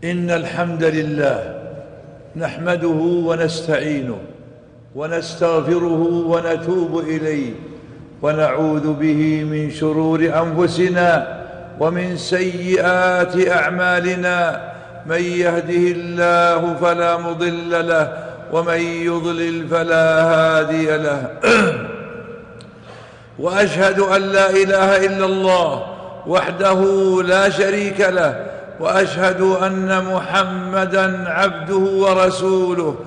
إن الحمد لله نحمده ونستعينه ونستغفره ونتوب إليه ونعوذ به من شرور أنفسنا ومن سيئات أعمالنا. من يهده الله فلا مضل له ومن يضلل فلا هادي له. وأشهد أن لا إله إلا الله وحده لا شريك له، وأشهد أن محمدًا عبده ورسوله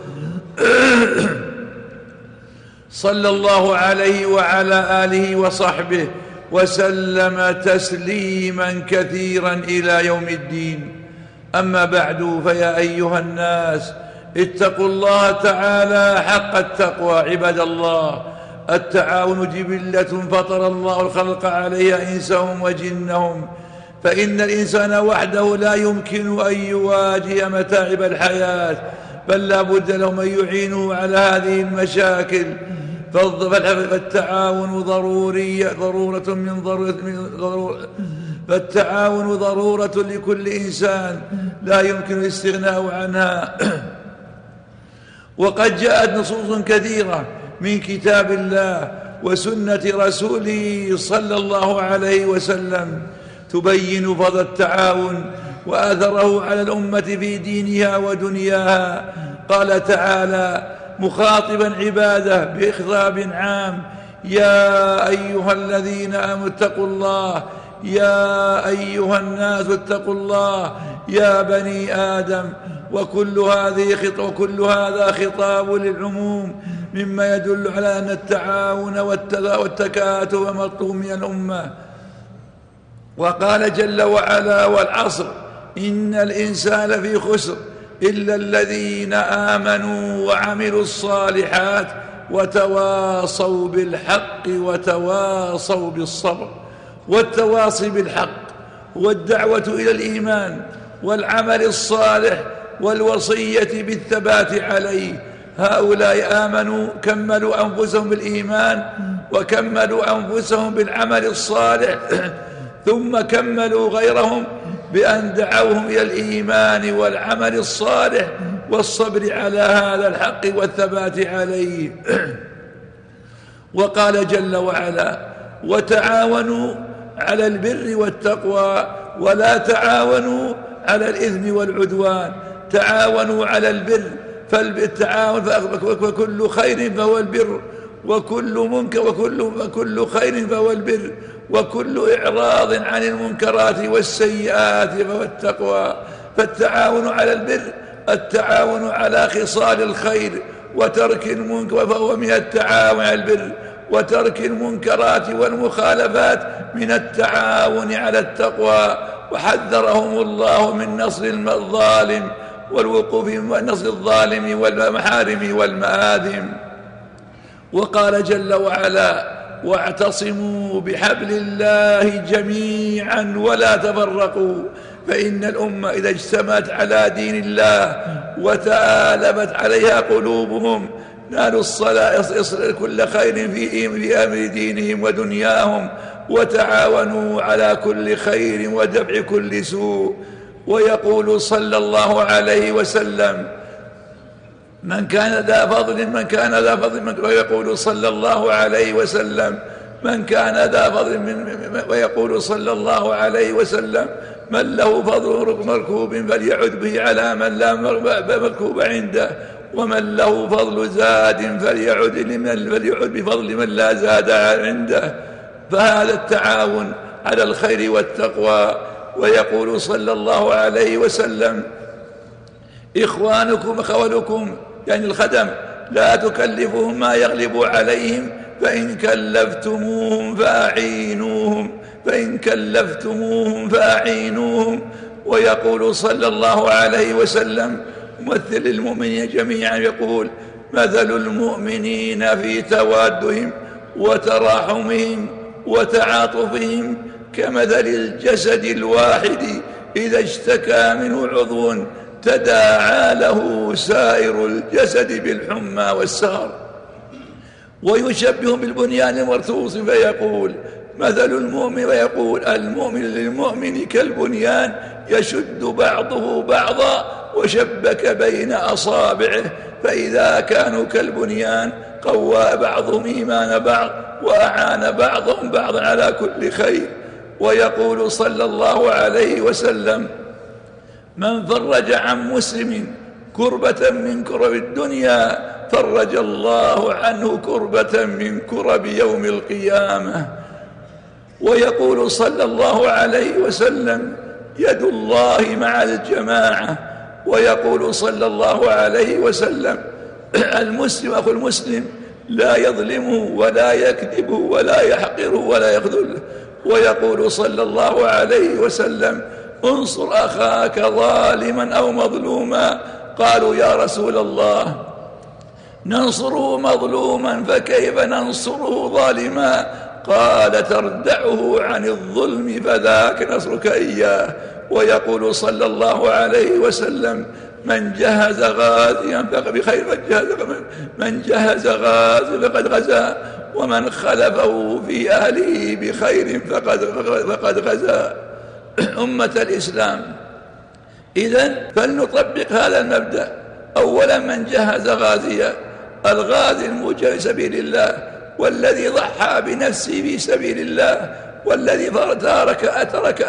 صلى الله عليه وعلى آله وصحبه وسلم تسليمًا كثيرًا إلى يوم الدين. أما بعد، فيا أيها الناس اتقوا الله تعالى حق التقوى. عباد الله، التعاون جبلة فطر الله الخلق عليها إنسهم وجنهم، فإن الإنسان وحده لا يمكن أن يواجه متاعب الحياة، بل لا بد له من يعينه على هذه المشاكل. فالتعاون ضرورة لكل إنسان لا يمكن الاستغناء عنها. وقد جاءت نصوص كثيرة من كتاب الله وسنة رسوله صلى الله عليه وسلم تبين فضل التعاون وأثره على الأمة في دينها ودنياها. قال تعالى مخاطبا عباده بخطاب عام: يا أيها الذين آمنوا اتقوا الله، يا أيها الناس اتقوا الله، يا بني آدم. وكل هذا خطاب للعموم، مما يدل على أن التعاون والتكاتف مطلوب من الأمة. وقال جل وعلا: والعصر إن الإنسان في خسر إلا الذين آمنوا وعملوا الصالحات وتواصوا بالحق وتواصوا بالصبر. والتواصي بالحق والدعوة إلى الإيمان والعمل الصالح والوصية بالثبات عليه. هؤلاء آمنوا، كملوا أنفسهم بالإيمان وكملوا أنفسهم بالعمل الصالح، ثم كملوا غيرهم بأن دعوهم إلى الإيمان والعمل الصالح والصبر على هذا الحق والثبات عليه. وقال جل وعلا: وتعاونوا على البر والتقوى ولا تعاونوا على الإثم والعدوان. تعاونوا على البر، فالتعاون وكل خير فهو البر، وكل خير فهو البر، وكل إعراض عن المنكرات والسيئات فهو التقوى. فالتعاون على البر التعاون على خصال الخير وترك المنكر، فهو من التعاون على البر، وترك المنكرات والمخالفات من التعاون على التقوى. وحذرهم الله من نصر الظالم والوقوف نصر الظالم والمحارم والمآثم. وقال جل وعلا: واعتصموا بحبل الله جميعا ولا تفرقوا. فإن الأمة إذا اجتمعت على دين الله وتآلفت عليها قلوبهم نالوا الصلاة كل خير في أمر دينهم ودنياهم، وتعاونوا على كل خير ودفع كل سوء. ويقول صلى الله عليه وسلم: من كان ذا فضل ويقول صلى الله عليه وسلم: من كان ذا فضل ويقول صلى الله عليه وسلم: من له فضل مركوب فليعد به على من لا مركوب عنده، ومن له فضل زاد فليعد بفضل من لا زاد عنده. فهذا التعاون على الخير والتقوى. ويقول صلى الله عليه وسلم: إخوانكم أخوانكم، يعني الخدم، لا تكلفوهم ما يغلب عليهم، فإن كلفتموهم فأعينوهم. ويقول صلى الله عليه وسلم ممثل المؤمنين جميعا يقول: مثل المؤمنين في توادهم وتراحمهم وتعاطفهم كمثل الجسد الواحد إذا اشتكى منه عضو تداعى له سائر الجسد بالحمى والسهر. ويشبه بالبنيان المرصوص فيقول: مثل المؤمن، ويقول: المؤمن للمؤمن كالبنيان يشد بعضه بعضا وشبك بين أصابعه، فإذا كانوا كالبنيان قوى بعضهم إيمان بعض وأعان بعضهم بعضا على كل خير. ويقول صلى الله عليه وسلم: من فرج عن مسلم كربة من كرب الدنيا فرج الله عنه كربة من كرب يوم القيامة. ويقول صلى الله عليه وسلم: يد الله مع الجماعة. ويقول صلى الله عليه وسلم: المسلم أخو المسلم لا يظلمه ولا يكذبه ولا يحقره ولا يخذله. ويقول صلى الله عليه وسلم: انصر أخاك ظالما أو مظلوما. قالوا: يا رسول الله، ننصره مظلوما فكيف ننصره ظالما؟ قال: تردعه عن الظلم فذاك نصرك إياه. ويقول صلى الله عليه وسلم: من جهز غازيا بخير من جهز غازيا فقد غزا، ومن خلفه في أهله بخير فقد غزا. أمة الإسلام، إذن فلنطبق هذا المبدأ. أولا، من جهز غازيا، الغازي المجاهد في سبيل الله، والذي ضحى بنفسه في سبيل الله، والذي ترك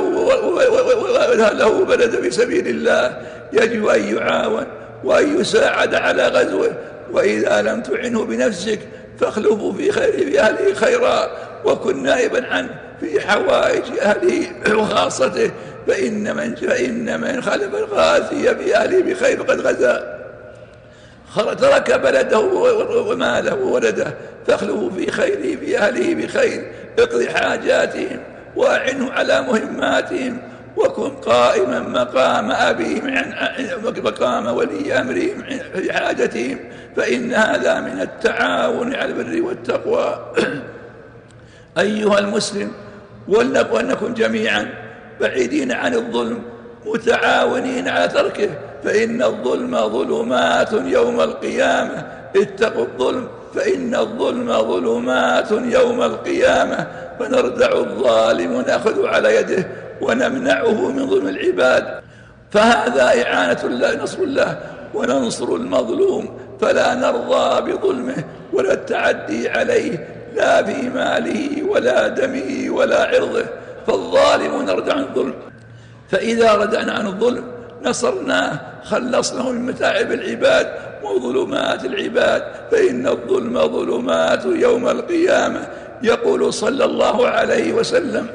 أهله وبلده في سبيل الله، يجب أن يعاون وأن يساعد على غزوه. وإذا لم تعنه بنفسك فاخلفه في أهله خيرا، وكن نائبا عنه في حوائج أهله وخاصته، فإن من خلف الغازي في أهله بخير فقد غزا. ترك بلده وماله وولده، فاخلفه في خيره في أهله بخير، اقضي حاجاتهم وأعنه على مهماتهم، وكن قائما مقام أبيهم مقام ولي أمرهم في حاجتهم، فإن هذا من التعاون على البر والتقوى. أيها المسلم، ولنكن جميعا بعيدين عن الظلم متعاونين على تركه، فإن الظلم ظلمات يوم القيامة. اتقوا الظلم فإن الظلم ظلمات يوم القيامة. فنردع الظالم ونأخذ على يده ونمنعه من ظلم العباد، فهذا إعانة الله، نصر الله، وننصر المظلوم، فلا نرضى بظلمه ولا التعدي عليه، لا في ماله ولا دمه ولا عرضه. فالظالم نردع عن الظلم، فإذا ردعنا عن الظلم نصرناه، خلصناه من متاعب العباد وظلمات العباد، فإن الظلم ظلمات يوم القيامة. يقول صلى الله عليه وسلم: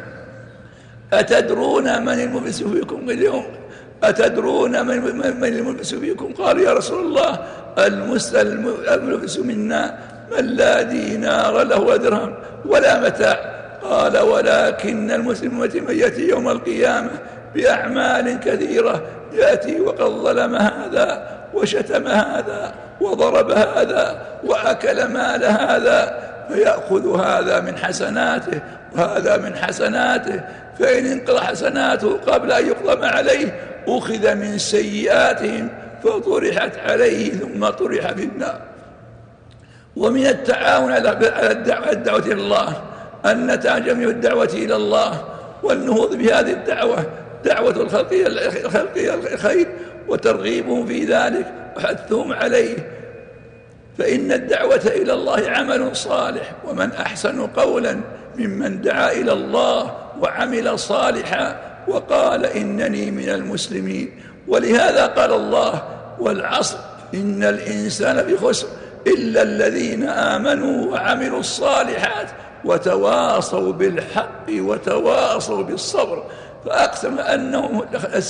أتدرون من المفلس فيكم اليوم؟ أتدرون من المفلس فيكم؟ قالوا: يا رسول الله، المفلس منا من لا دينار له ولا درهم ولا متاع. قال: ولكن المسلم من يأتي يوم القيامة بأعمال كثيرة، يأتي وقد ظلم هذا وشتم هذا وضرب هذا وأكل مال هذا، فيأخذ هذا من حسناته وهذا من حسناته، فإن انقضى حسناته قبل أن يقضى عليه أخذ من سيئاتهم فطرحت عليه ثم طرح في النار. ومن التعاون على الدعوة إلى الله أن نتعجم بالدعوة إلى الله والنهوض بهذه الدعوة، دعوة الخلق الخير وترغيبهم في ذلك وحثهم عليه، فإن الدعوة إلى الله عمل صالح، ومن أحسن قولا ممن دعا إلى الله وعمل صالحا وقال إنني من المسلمين. ولهذا قال الله: والعصر إن الإنسان في خسر إلا الذين آمنوا وعملوا الصالحات وتواصوا بالحق وتواصوا بالصبر. فأقسم أنهم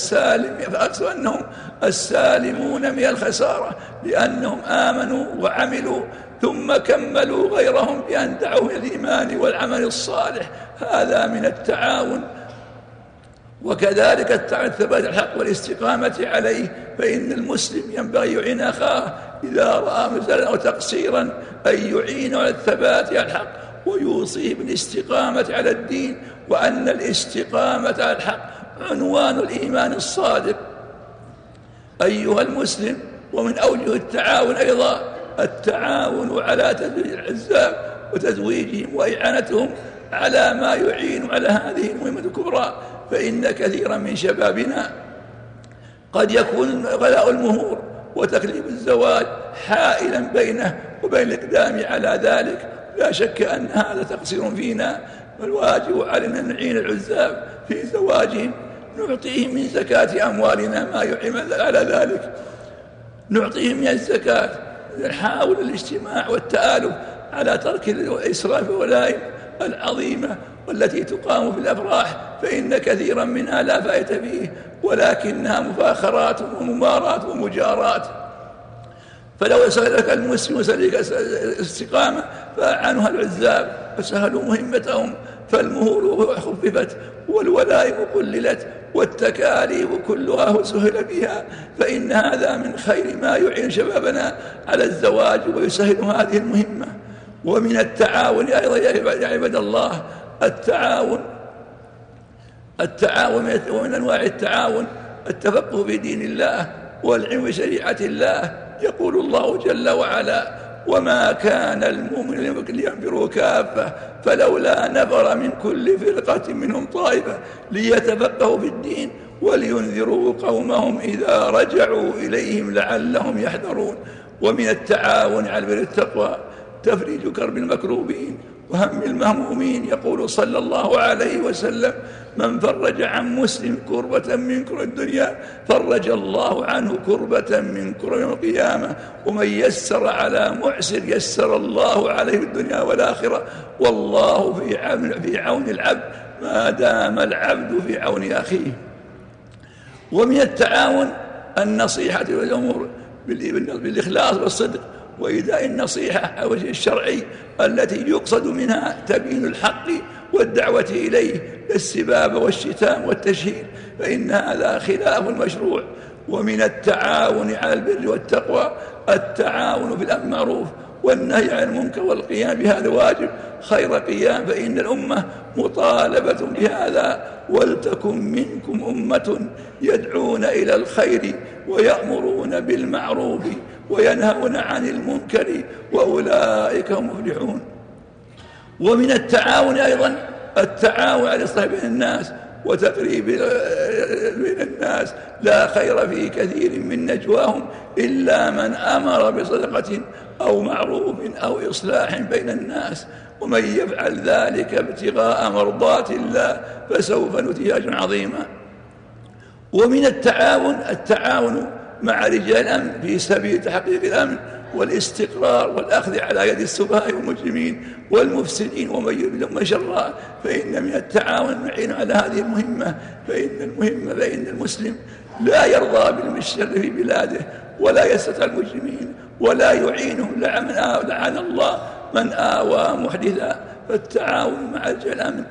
السالمون من الخسارة، لأنهم آمنوا وعملوا ثم كملوا غيرهم بأن دعوا إلى الإيمان والعمل الصالح. هذا من التعاون. وكذلك التعاون ثبات الحق والاستقامة عليه، فإن المسلم ينبغي يعين أخاه إذا رأى مثلا أو تقصيرا أن يعين على الثبات على الحق ويوصيه بالاستقامة على الدين، وأن الاستقامة على الحق عنوان الإيمان الصادق. أيها المسلم، ومن أوجه التعاون أيضا التعاون على تزويج العزاب وتزويجهم وإعانتهم على ما يعين على هذه المهمة الكبرى، فإن كثيرا من شبابنا قد يكون غلاء المهور وتكليف الزواج حائلا بينه وبين الإقدام على ذلك. لا شك أن هذا تقصير فينا، والواجب علينا أن نعين العزاب في زواجهم، نعطيهم من زكاة أموالنا ما يعين على ذلك، نعطيهم من الزكاة، نحاول الاجتماع والتآلف على ترك الإسراف والولائم العظيمة والتي تقام في الأفراح، فإن كثيرا منها لا فائدة فيه ولكنها مفاخرات وممارات ومجارات. فلو سألك المسلم وسألك استقامة فأعنها العزاب فسهلوا مهمتهم، فالمهور خففت والولائم قللت والتكاليف كلها سهل بها، فإن هذا من خير ما يعين شبابنا على الزواج ويسهل هذه المهمة. ومن التعاون أيضا يا عباد الله التعاون ومن أنواع التعاون التفقه في دين الله والعلم بشريعة الله. يقول الله جل وعلا: وما كان المؤمن لينفروا كافة فلولا نفر من كل فرقة منهم طائفة ليتفقهوا في الدين ولينذروا قومهم إذا رجعوا إليهم لعلهم يحذرون. ومن التعاون على البر والتقوى تفريج كرب المكروبين وهم المهمومين. يقول صلى الله عليه وسلم: من فرج عن مسلم كربة من كرب الدنيا فرج الله عنه كربة من كرب يوم القيامة، ومن يسر على معسر يسر الله عليه في الدنيا والآخرة، والله في عون العبد ما دام العبد في عون أخيه. ومن التعاون النصيحة والأمور بالإخلاص والصدق وإيداء النصيحة على الوجه الشرعي التي يقصد منها تبيين الحق والدعوة إليه، السباب والشتام والتشهير، فإن هذا خلاف المشروع. ومن التعاون على البر والتقوى التعاون في الأمر بالمعروف والنهي عن المنكر والقيام بهذا واجب خير قيام، فإن الأمة مطالبة بهذا. ولتكن منكم أمة يدعون إلى الخير ويأمرون بالمعروف وينهون عن المنكر وأولئك هم المفلحون. ومن التعاون أيضا التعاون على الإصلاح بين الناس وتقريب بين الناس، لا خير في كثير من نجواهم إلا من أمر بصدقة أو معروف أو إصلاح بين الناس، ومن يفعل ذلك ابتغاء مرضات الله فسوف نؤتيه أجرا عظيما. ومن التعاون مع رجال الأمن في سبيل تحقيق الأمن والاستقرار والأخذ على يد السفهاء والمجرمين والمفسدين ومن يريد لهم شرا، فإن من التعاون نعين على هذه المهمة، فإن المسلم لا يرضى بالشر في بلاده ولا يستطيع المجرمين ولا يعينهم، لعن الله من آوى محدثا. فالتعاون مع رجال الأمن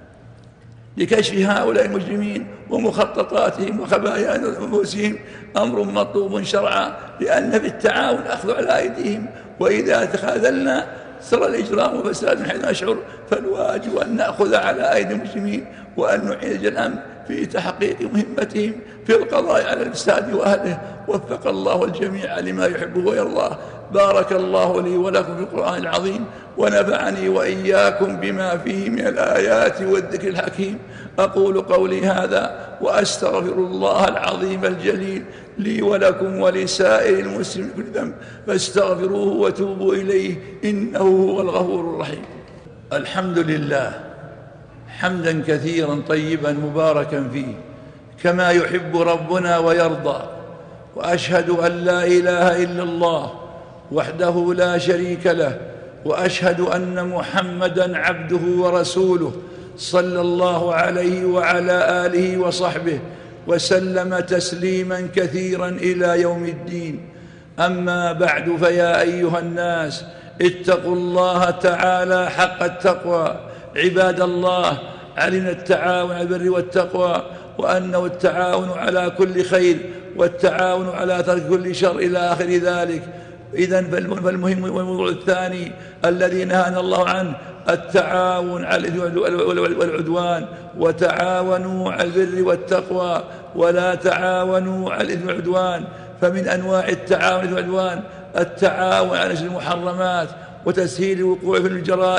لكشف هؤلاء المجرمين ومخططاتهم وخبايا نفوسهم أمر مطلوب شرعا، لأن في التعاون أخذ على أيديهم، وإذا تخاذلنا صار الإجرام وفساد حيث نشعر، فالواجب أن نأخذ على أيدي المسلمين وأن نعين رجال الأمن في تحقيق مهمتهم في القضاء على الفساد وأهله. وفق الله الجميع لما يحبه ويرضاه. بارك الله لي ولكم في القرآن العظيم، ونفعني وإياكم بما فيه من الآيات والذكر الحكيم. أقول قولي هذا وأستغفر الله العظيم الجليل لي ولكم ولسائر المسلمين كل ذنب، فاستغفروه وتوبوا إليه إنه هو الغفور الرحيم. الحمد لله حمدا كثيرا طيبا مباركا فيه كما يحب ربنا ويرضى، وأشهد أن لا إله إلا الله وحده لا شريك له، وأشهد أن محمدًا عبده ورسوله صلى الله عليه وعلى آله وصحبه وسلم تسليماً كثيراً إلى يوم الدين. أما بعد، فيا أيها الناس اتقوا الله تعالى حق التقوى. عباد الله، علينا التعاون على البر والتقوى، وأنه التعاون على كل خير والتعاون على ترك كل شر إلى آخر ذلك. إذن فالمهم والموضوع الثاني الذي نهانا الله عنه التعاون على الإثم والعدوان، وتعاونوا على البر والتقوى ولا تعاونوا على الإثم والعدوان. فمن أنواع التعاون والعدوان التعاون على نشر المحرمات وتسهيل الوقوع في الجرائم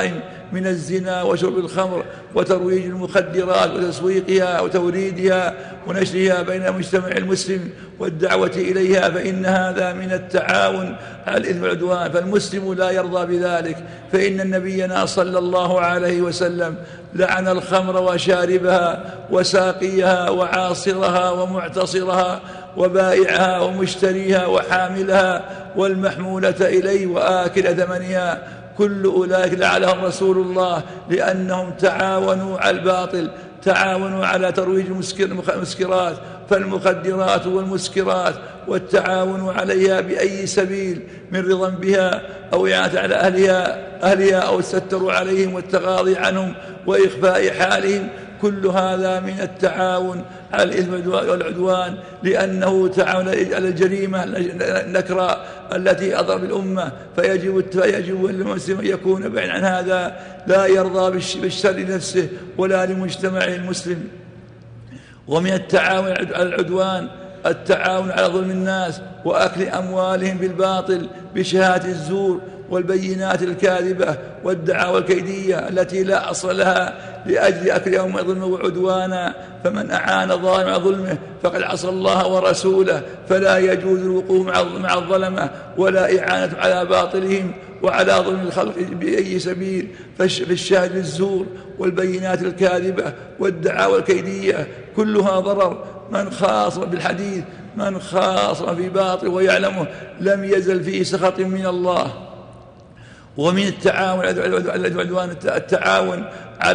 من الزنا وشرب الخمر وترويج المخدرات وتسويقها وتوريدها ونشرها بين المجتمع المسلم والدعوة إليها، فإن هذا من التعاون على الإثم والعدوان، فالمسلم لا يرضى بذلك، فإن نبينا صلى الله عليه وسلم لعن الخمر وشاربها وساقيها وعاصرها ومعتصرها وبائعها ومشتريها وحاملها والمحمولة إليه وآكل ثمنها، كل أولئك لعنهم رسول الله لأنهم تعاونوا على الباطل، تعاونوا على ترويج المسكرات فالمخدرات والمسكرات، والتعاون عليها بأي سبيل من رضا بها أو إعانة على أهلها أو الستر عليهم والتغاضي عنهم وإخفاء حالهم، كل هذا من التعاون على الإثم والعدوان، لأنه تعاون على الجريمة النكراء التي أضر بالأمة، فيجب المسلم أن يكون بعيد عن هذا، لا يرضى بالشر لنفسه ولا لمجتمعه المسلم. ومن التعاون على العدوان التعاون على ظلم الناس وأكل أموالهم بالباطل بشهادة الزور والبينات الكاذبة والدعاوى الكيدية التي لا أصل لها لأجل أكل يوم ظلم وعدوانا، فمن أعان ظالم على ظلمه فقد عصى الله ورسوله، فلا يجوز الوقوف مع الظلمة ولا إعانة على باطلهم وعلى ظلم الخلق بأي سبيل، فالشهادة الزور والبينات الكاذبة والدعاوى الكيدية كلها ضرر. من خاصم بالحديث من خاصم في باطل ويعلمه لم يزل فيه سخط من الله. ومن التعاون على العدوان التعاون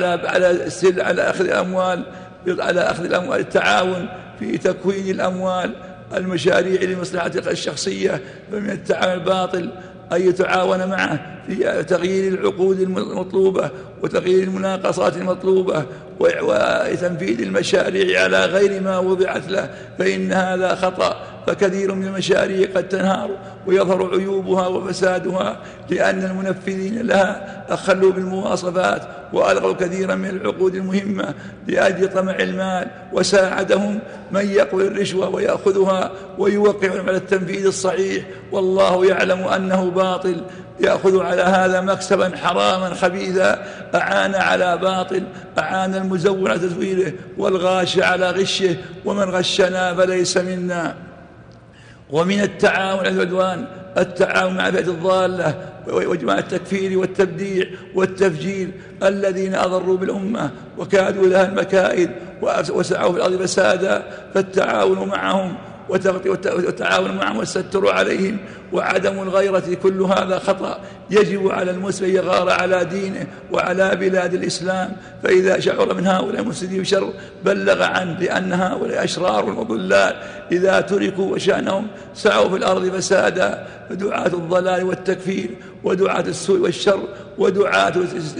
على أخذ الأموال التعاون في تكوين الأموال المشاريع لمصلحة الشخصية، فمن التعاون الباطل أن يتعاون معه في تغيير العقود المطلوبة وتغيير المناقصات المطلوبة وتنفيذ المشاريع على غير ما وضعت له، فإن هذا خطأ، فكثير من المشاريع قد تنهار ويظهر عيوبها وفسادها لأن المنفذين لها أخلوا بالمواصفات وألغوا كثيرا من العقود المهمة لأجل طمع المال، وساعدهم من يقبل الرشوة ويأخذها ويوقعهم على التنفيذ الصحيح والله يعلم أنه باطل، يأخذ على هذا مكسبا حراما خبيثا، أعان على باطل، أعان المزور على تزويره والغاش على غشه، ومن غشنا فليس منا. ومن التعاون على العدوان التعاون مع فئة الضالة وجماعة التكفير والتبديع والتفجير الذين أضروا بالأمة وكادوا لها المكائد وسعوا في الأرض فسادا، فالتعاون معهم والتعاون معهم والستر عليهم وعدم الغيرة كل هذا خطأ. يجب على المسلم يغار على دينه وعلى بلاد الإسلام، فإذا شعر من هؤلاء المفسدين بشر بلغ عنه، لأن هؤلاء أشرار وضلال إذا تركوا وشأنهم سعوا في الأرض فسادا. فدعاة الضلال والتكفير ودعاة السوء والشر ودعاة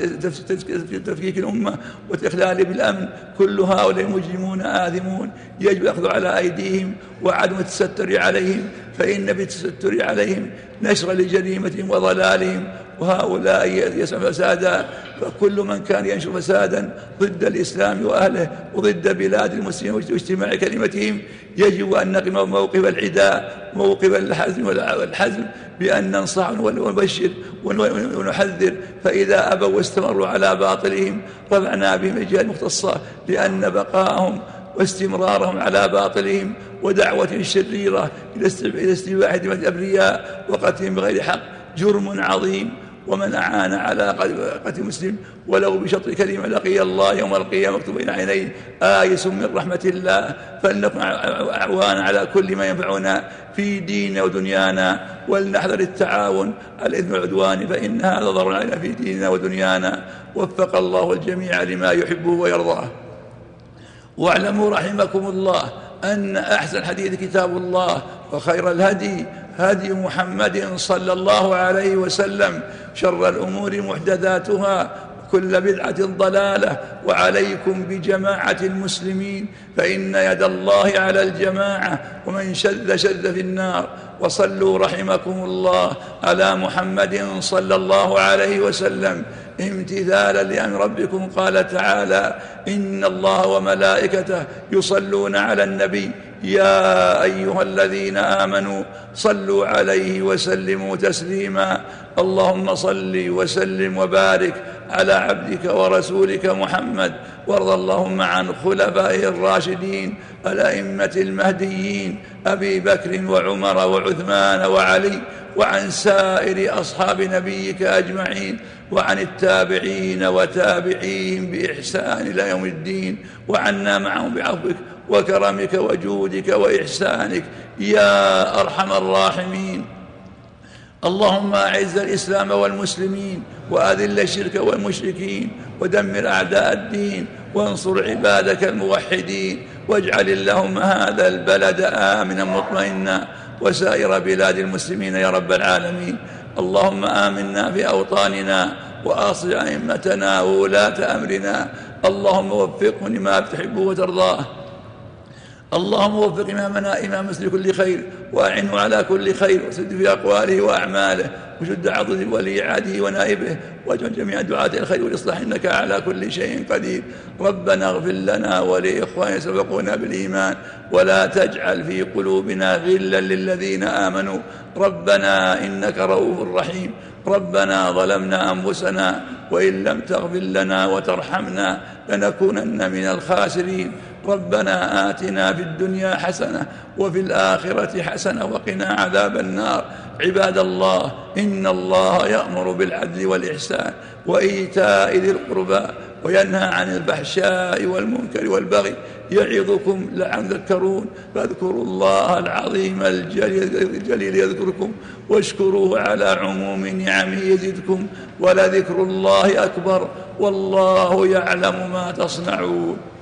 تفكيك الأمة والإخلال بالأمن كل هؤلاء مجرمون آثمون، يجب الأخذ على أيديهم وعدم التستر عليهم، فإن بالتستر عليهم نشر لجريمتهم وضلالهم، وهؤلاء يسعى فسادا. فكل من كان ينشر فسادا ضد الإسلام وأهله وضد بلاد المسلمين واجتماع كلمتهم يجب أن نقم موقف العداء، موقف الحزم، بأن ننصح ونبشر ونحذر، فإذا أبوا واستمروا على باطلهم رفعنا بهم الجهات المختصة، لأن بقاءهم واستمرارهم على باطلهم ودعوة شريرة إلى استباحة دماء الأبرياء وقتلهم بغير حق جرم عظيم. ومن أعان على قتل مسلم ولو بشطر كلمة لقي الله يوم القيامة مكتوب بين عينيه آيس من رحمة الله، فلنكن أعوانا على كل ما ينفعنا في ديننا ودنيانا، ولنحذر التعاون على الإثم والعدوان، فإن هذا ضرر علينا في ديننا ودنيانا. وفق الله الجميع لما يحبه ويرضاه. واعلموا رحمكم الله أن أحسن الحديث كتاب الله، وخير الهدي هدي محمد صلى الله عليه وسلم، شر الأمور محدثاتها كل بدعة ضلالة، وعليكم بجماعة المسلمين فإن يد الله على الجماعة، ومن شذ في النار. وصلوا رحمكم الله على محمد صلى الله عليه وسلم امتثالا لأمر ربكم. قال تعالى: إن الله وملائكته يصلون على النبي يا أيها الذين آمنوا صلوا عليه وسلموا تسليما. اللهم صل وسلم وبارك على عبدك ورسولك محمد، وارض اللهم عن خلفائه الراشدين الأئمة المهديين أبي بكر وعمر وعثمان وعلي، وعن سائر أصحاب نبيك أجمعين، وعن التابعين وتابعيهم بإحسان إلى يوم الدين، وعنا معهم بعفوك وكرمك وجودك وإحسانك يا أرحم الراحمين. اللهم أعز الإسلام والمسلمين، وأذل الشرك والمشركين، ودمر أعداء الدين، وانصر عبادك الموحدين، واجعل اللهم هذا البلد آمنا مطمئنا وسائر بلاد المسلمين يا رب العالمين. اللهم آمنا في أوطاننا، وأصلح أئمتنا وولاة أمرنا. اللهم وفقهم لما تحب وترضاه. اللهم وفق إمام مسلم لكل خير، وأعنه على كل خير، وسد في أقواله وأعماله، وشد عضده ولي عهده ونائبه، واجعل جميع دعاة الخير والإصلاح، إنك على كل شيء قدير. ربنا اغفر لنا ولإخواننا سبقونا بالإيمان، ولا تجعل في قلوبنا غلا للذين آمنوا ربنا إنك رؤوف رحيم. ربنا ظلمنا أنفسنا، وإن لم تغفر لنا وترحمنا لنكونن من الخاسرين. ربنا آتنا في الدنيا حسنة وفي الآخرة حسنة وقنا عذاب النار. عباد الله، إن الله يأمر بالعدل والإحسان وإيتاء ذي القربى، وينهى عن الفحشاء والمنكر والبغي، يعظكم لعلكم تذكرون. فاذكروا الله العظيم الجليل يذكركم، واشكروه على عموم نعمه يزدكم، ولذكر الله أكبر، والله يعلم ما تصنعون.